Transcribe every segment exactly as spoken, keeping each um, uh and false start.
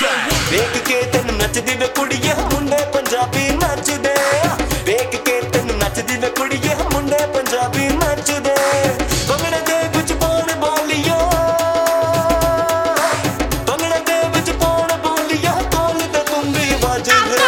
ਵੇਖ ਕੇ ਤੈਨੂੰ ਨੱਚਦੀ ਵੇ ਕੁੜੀਏ ਮੁੰਡੇ ਪੰਜਾਬੀ ਨੱਚਦੇ ਵੇਖ ਕੇ ਤੈਨੂੰ ਨੱਚਦੀ ਵੇ ਕੁੜੀਏ ਮੁੰਡੇ ਪੰਜਾਬੀ ਨੱਚਦੇ ਭੰਗੜੇ ਦੇ ਵਿੱਚ ਪਾਉਣ ਬੋਲੀਆਂ ਭੰਗੜੇ ਦੇ ਵਿੱਚ ਪਾਉਣ ਬੋਲੀਆਂ ਢੋਲ ਤੇ ਤੁੰਬੀ ਵੱਜਦੇ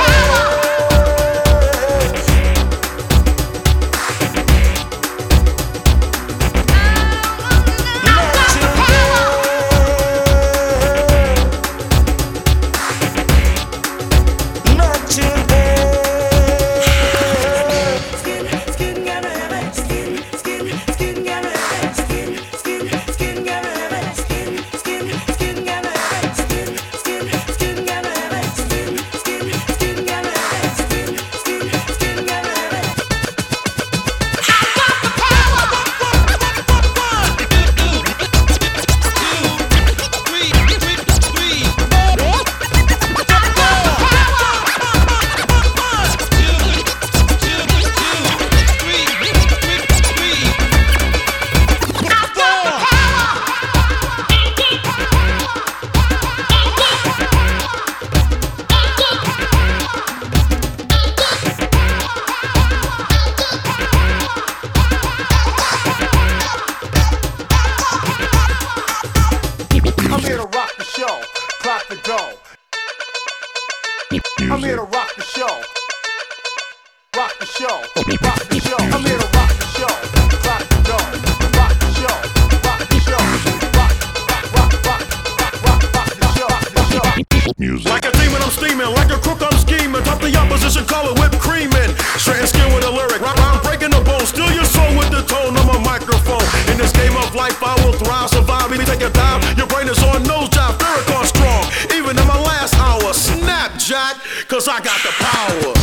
I'm here to rock the show, clock the dough. I'm here to rock the show, rock the show, rock the show. I'm here to rock the show, clock the dough, rock the show, rock the show, rock, rock, rock, rock, rock, rock, rock the show, rock the show. Music. Like a demon, I'm steaming. Like a crook, I'm scheming. Top the opposition, call it whipped cream in. Straight skin with a lyric. Rock, I'm breaking the bone. Steal your soul with the tone. I'm a microphone. In this game of life, I will thrive, survive. Maybe take a dive. Your brain is on nose job. Farrakhan strong. Even in my last hour, snap, Jack, cause I got the power.